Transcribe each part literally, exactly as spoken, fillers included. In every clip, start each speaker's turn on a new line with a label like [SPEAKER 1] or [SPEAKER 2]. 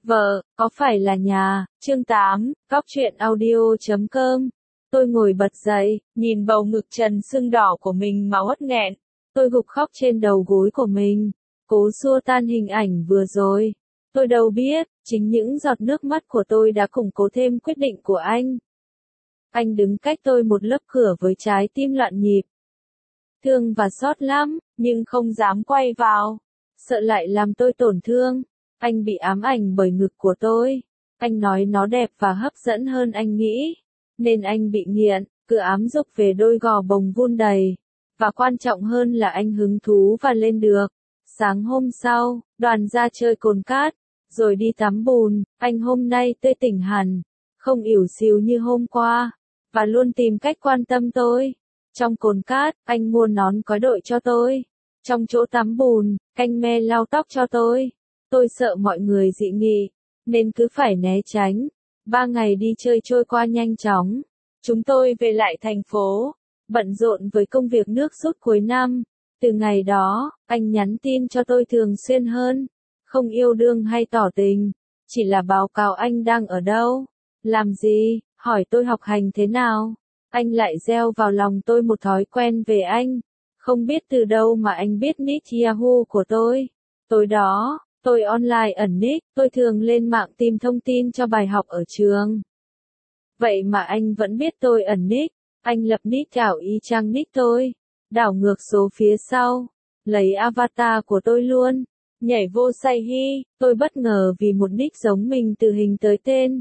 [SPEAKER 1] Vợ, có phải là nhà, chương tám, cóc truyện audio chấm com. Tôi ngồi bật dậy, nhìn bầu ngực trần sưng đỏ của mình mà uất nghẹn. Tôi gục khóc trên đầu gối của mình, cố xua tan hình ảnh vừa rồi. Tôi đâu biết, chính những giọt nước mắt của tôi đã củng cố thêm quyết định của anh. Anh đứng cách tôi một lớp cửa với trái tim loạn nhịp. Thương và xót lắm, nhưng không dám quay vào. Sợ lại làm tôi tổn thương. Anh bị ám ảnh bởi ngực của tôi. Anh nói nó đẹp và hấp dẫn hơn anh nghĩ. Nên anh bị nghiện, cứ ám dục về đôi gò bồng vun đầy. Và quan trọng hơn là anh hứng thú và lên được. Sáng hôm sau, đoàn ra chơi cồn cát, rồi đi tắm bùn. Anh hôm nay tươi tỉnh hẳn, không ỉu xìu như hôm qua, và luôn tìm cách quan tâm tôi. Trong cồn cát, anh mua nón cói đội cho tôi. Trong chỗ tắm bùn, canh me lau tóc cho tôi. Tôi sợ mọi người dị nghị, nên cứ phải né tránh. Ba ngày đi chơi trôi qua nhanh chóng. Chúng tôi về lại thành phố, bận rộn với công việc nước rút cuối năm. Từ ngày đó, anh nhắn tin cho tôi thường xuyên hơn. Không yêu đương hay tỏ tình, chỉ là báo cáo anh đang ở đâu, làm gì, hỏi tôi học hành thế nào. Anh lại gieo vào lòng tôi một thói quen về anh. Không biết từ đâu mà anh biết nick Yahoo của tôi. Tối đó, tôi online ẩn nick, tôi thường lên mạng tìm thông tin cho bài học ở trường. Vậy mà anh vẫn biết tôi ẩn nick. Anh lập nick ảo y chang nick tôi, đảo ngược số phía sau, lấy avatar của tôi luôn, nhảy vô say hi. Tôi bất ngờ vì một nick giống mình từ hình tới tên,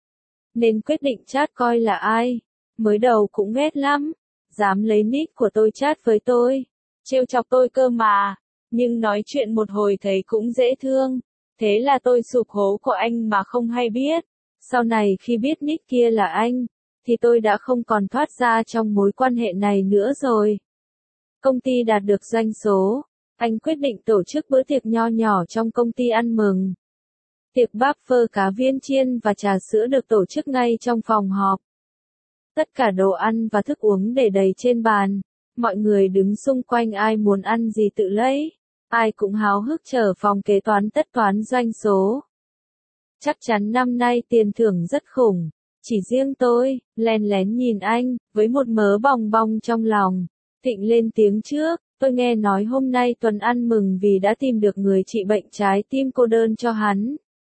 [SPEAKER 1] nên quyết định chat coi là ai. Mới đầu cũng ghét lắm, dám lấy nick của tôi chat với tôi, trêu chọc tôi cơ mà. Nhưng nói chuyện một hồi thấy cũng dễ thương. Thế là tôi sụp hố của anh mà không hay biết. Sau này khi biết nick kia là anh, thì tôi đã không còn thoát ra trong mối quan hệ này nữa rồi. Công ty đạt được doanh số. Anh quyết định tổ chức bữa tiệc nho nhỏ trong công ty ăn mừng. Tiệc bắp phơ cá viên chiên và trà sữa được tổ chức ngay trong phòng họp. Tất cả đồ ăn và thức uống để đầy trên bàn. Mọi người đứng xung quanh ai muốn ăn gì tự lấy. Ai cũng háo hức chờ phòng kế toán tất toán doanh số. Chắc chắn năm nay tiền thưởng rất khủng. Chỉ riêng tôi, lén lén nhìn anh, với một mớ bòng bong trong lòng. Thịnh lên tiếng trước, tôi nghe nói hôm nay Tuần ăn mừng vì đã tìm được người trị bệnh trái tim cô đơn cho hắn.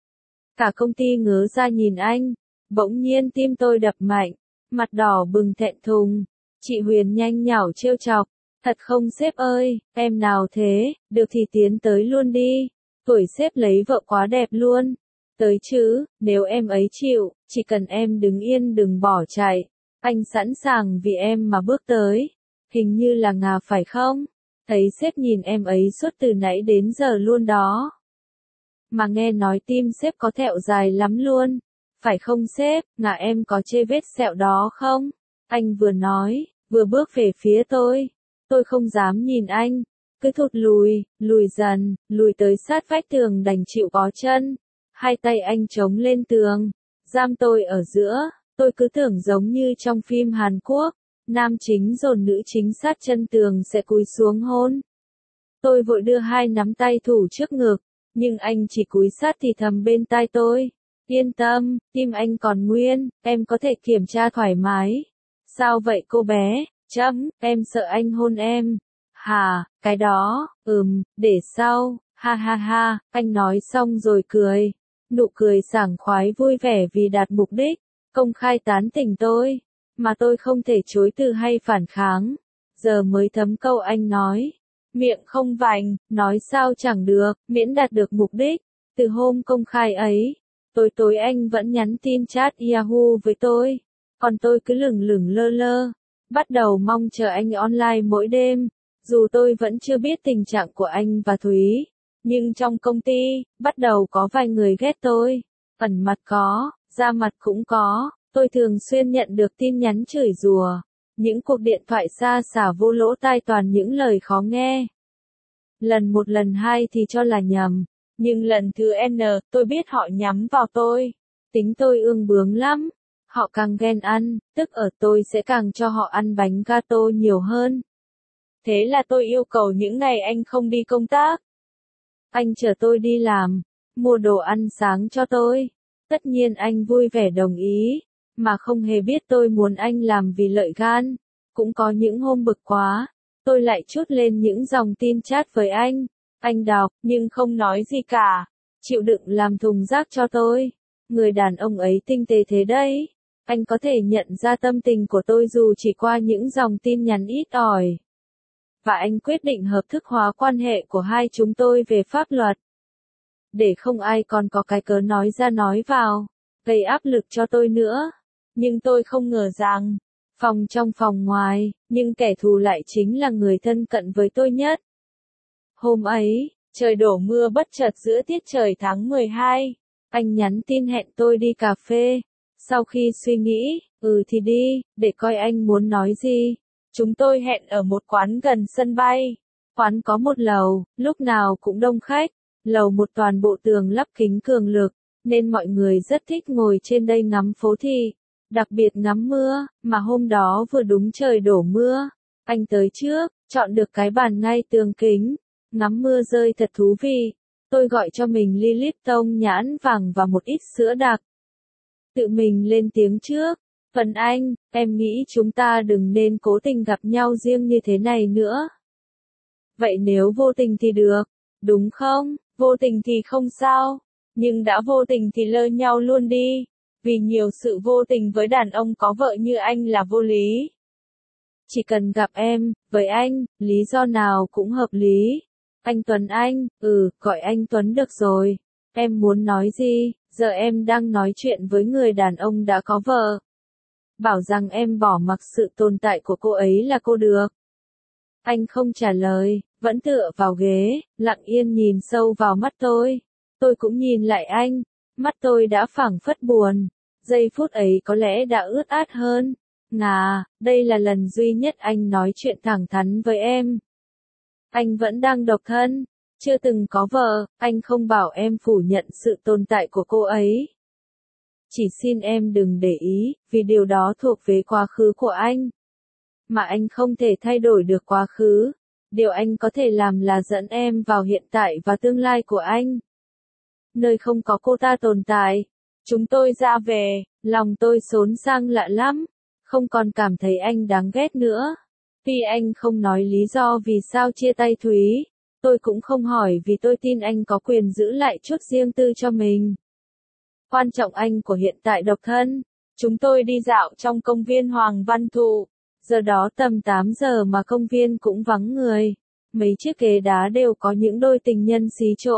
[SPEAKER 1] Cả công ty ngớ ra nhìn anh. Bỗng nhiên tim tôi đập mạnh, mặt đỏ bừng thẹn thùng. Chị Huyền nhanh nhảu trêu chọc. Thật không sếp ơi, em nào thế, được thì tiến tới luôn đi. Tuổi sếp lấy vợ quá đẹp luôn. Tới chứ, nếu em ấy chịu, chỉ cần em đứng yên đừng bỏ chạy. Anh sẵn sàng vì em mà bước tới. Hình như là Ngà phải không? Thấy sếp nhìn em ấy suốt từ nãy đến giờ luôn đó. Mà nghe nói tim sếp có thẹo dài lắm luôn. Phải không sếp, Ngà em có chê vết sẹo đó không? Anh vừa nói, vừa bước về phía tôi. Tôi không dám nhìn anh, cứ thụt lùi, lùi dần, lùi tới sát vách tường đành chịu bó chân. Hai tay anh chống lên tường, giam tôi ở giữa. Tôi cứ tưởng giống như trong phim Hàn Quốc, nam chính dồn nữ chính sát chân tường sẽ cúi xuống hôn. Tôi vội đưa hai nắm tay thủ trước ngực, nhưng anh chỉ cúi sát thì thầm bên tai tôi. Yên tâm, tim anh còn nguyên, em có thể kiểm tra thoải mái. Sao vậy cô bé? Chấm, em sợ anh hôn em. Hà, cái đó, ừm, để sau, ha ha ha, anh nói xong rồi cười. Nụ cười sảng khoái vui vẻ vì đạt mục đích, công khai tán tỉnh tôi, mà tôi không thể chối từ hay phản kháng. Giờ mới thấm câu anh nói, miệng không vành, nói sao chẳng được, miễn đạt được mục đích. Từ hôm công khai ấy, tối tối anh vẫn nhắn tin chat Yahoo với tôi, còn tôi cứ lửng lửng lơ lơ. Bắt đầu mong chờ anh online mỗi đêm, dù tôi vẫn chưa biết tình trạng của anh và Thúy. Nhưng trong công ty, bắt đầu có vài người ghét tôi. Ẩn mặt có, ra mặt cũng có. Tôi thường xuyên nhận được tin nhắn chửi rủa. Những cuộc điện thoại xa xả vô lỗ tai toàn những lời khó nghe. Lần một lần hai thì cho là nhầm. Nhưng lần thứ N, tôi biết họ nhắm vào tôi. Tính tôi ương bướng lắm. Họ càng ghen ăn, tức ở tôi sẽ càng cho họ ăn bánh gato nhiều hơn. Thế là tôi yêu cầu những ngày anh không đi công tác. Anh chở tôi đi làm, mua đồ ăn sáng cho tôi. Tất nhiên anh vui vẻ đồng ý, mà không hề biết tôi muốn anh làm vì lợi gan. Cũng có những hôm bực quá, tôi lại trút lên những dòng tin chat với anh. Anh đọc, nhưng không nói gì cả, chịu đựng làm thùng rác cho tôi. Người đàn ông ấy tinh tế thế đấy. Anh có thể nhận ra tâm tình của tôi dù chỉ qua những dòng tin nhắn ít ỏi. Và anh quyết định hợp thức hóa quan hệ của hai chúng tôi về pháp luật. Để không ai còn có cái cớ nói ra nói vào, gây áp lực cho tôi nữa. Nhưng tôi không ngờ rằng, phòng trong phòng ngoài, nhưng kẻ thù lại chính là người thân cận với tôi nhất. Hôm ấy, trời đổ mưa bất chợt giữa tiết trời tháng mười hai. Anh nhắn tin hẹn tôi đi cà phê. Sau khi suy nghĩ, ừ thì đi, để coi anh muốn nói gì. Chúng tôi hẹn ở một quán gần sân bay. Quán có một lầu, lúc nào cũng đông khách. Lầu một toàn bộ tường lắp kính cường lực, nên mọi người rất thích ngồi trên đây ngắm phố thị. Đặc biệt ngắm mưa, mà hôm đó vừa đúng trời đổ mưa. Anh tới trước, chọn được cái bàn ngay tường kính. Ngắm mưa rơi thật thú vị. Tôi gọi cho mình ly Lipton nhãn vàng và một ít sữa đặc. Tự mình lên tiếng trước. Phần anh, em nghĩ chúng ta đừng nên cố tình gặp nhau riêng như thế này nữa. Vậy nếu vô tình thì được, đúng không? Vô tình thì không sao. Nhưng đã vô tình thì lơ nhau luôn đi. Vì nhiều sự vô tình với đàn ông có vợ như anh là vô lý. Chỉ cần gặp em, với anh, lý do nào cũng hợp lý. Anh Tuấn anh, ừ, gọi anh Tuấn được rồi. Em muốn nói gì, giờ em đang nói chuyện với người đàn ông đã có vợ. Bảo rằng em bỏ mặc sự tồn tại của cô ấy là cô được. Anh không trả lời, vẫn tựa vào ghế, lặng yên nhìn sâu vào mắt tôi. Tôi cũng nhìn lại anh, mắt tôi đã phảng phất buồn. Giây phút ấy có lẽ đã ướt át hơn. Ngà, đây là lần duy nhất anh nói chuyện thẳng thắn với em. Anh vẫn đang độc thân, chưa từng có vợ, anh không bảo em phủ nhận sự tồn tại của cô ấy. Chỉ xin em đừng để ý, vì điều đó thuộc về quá khứ của anh. Mà anh không thể thay đổi được quá khứ. Điều anh có thể làm là dẫn em vào hiện tại và tương lai của anh. Nơi không có cô ta tồn tại. Chúng tôi ra về, lòng tôi xốn sang lạ lắm. Không còn cảm thấy anh đáng ghét nữa. Tuy anh không nói lý do vì sao chia tay Thúy, tôi cũng không hỏi vì tôi tin anh có quyền giữ lại chút riêng tư cho mình. Quan trọng anh của hiện tại độc thân. Chúng tôi đi dạo trong công viên Hoàng Văn Thụ. Giờ đó tầm tám giờ mà công viên cũng vắng người. Mấy chiếc ghế đá đều có những đôi tình nhân xí chỗ.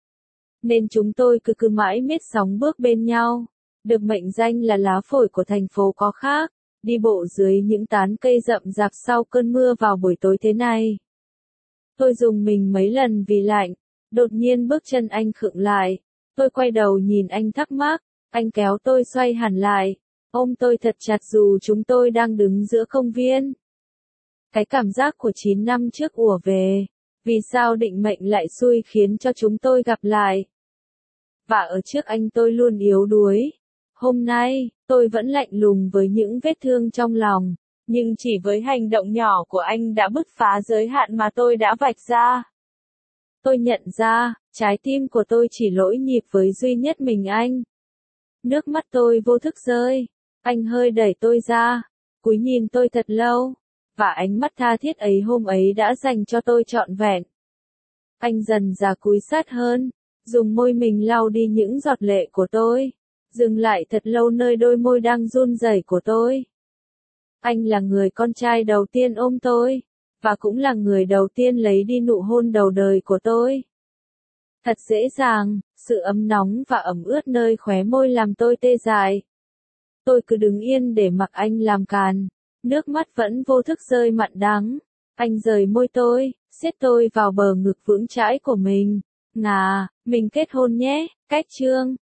[SPEAKER 1] Nên chúng tôi cứ cứ mãi miết sóng bước bên nhau. Được mệnh danh là lá phổi của thành phố có khác. Đi bộ dưới những tán cây rậm rạp sau cơn mưa vào buổi tối thế này. Tôi dùng mình mấy lần vì lạnh. Đột nhiên bước chân anh khựng lại. Tôi quay đầu nhìn anh thắc mắc. Anh kéo tôi xoay hẳn lại. Ôm tôi thật chặt dù chúng tôi đang đứng giữa công viên. Cái cảm giác của chín năm trước ùa về. Vì sao định mệnh lại xui khiến cho chúng tôi gặp lại. Và ở trước anh tôi luôn yếu đuối. Hôm nay, tôi vẫn lạnh lùng với những vết thương trong lòng. Nhưng chỉ với hành động nhỏ của anh đã bứt phá giới hạn mà tôi đã vạch ra. Tôi nhận ra, trái tim của tôi chỉ lỗi nhịp với duy nhất mình anh. Nước mắt tôi vô thức rơi. Anh hơi đẩy tôi ra, cúi nhìn tôi thật lâu. Và ánh mắt tha thiết ấy hôm ấy đã dành cho tôi trọn vẹn. Anh dần dà cúi sát hơn, dùng môi mình lau đi những giọt lệ của tôi. Dừng lại thật lâu nơi đôi môi đang run rẩy của tôi. Anh là người con trai đầu tiên ôm tôi, và cũng là người đầu tiên lấy đi nụ hôn đầu đời của tôi. Thật dễ dàng, sự ấm nóng và ẩm ướt nơi khóe môi làm tôi tê dại. Tôi cứ đứng yên để mặc anh làm càn. Nước mắt vẫn vô thức rơi mặn đắng. Anh rời môi tôi, siết tôi vào bờ ngực vững chãi của mình. Ngà, mình kết hôn nhé, cách chương.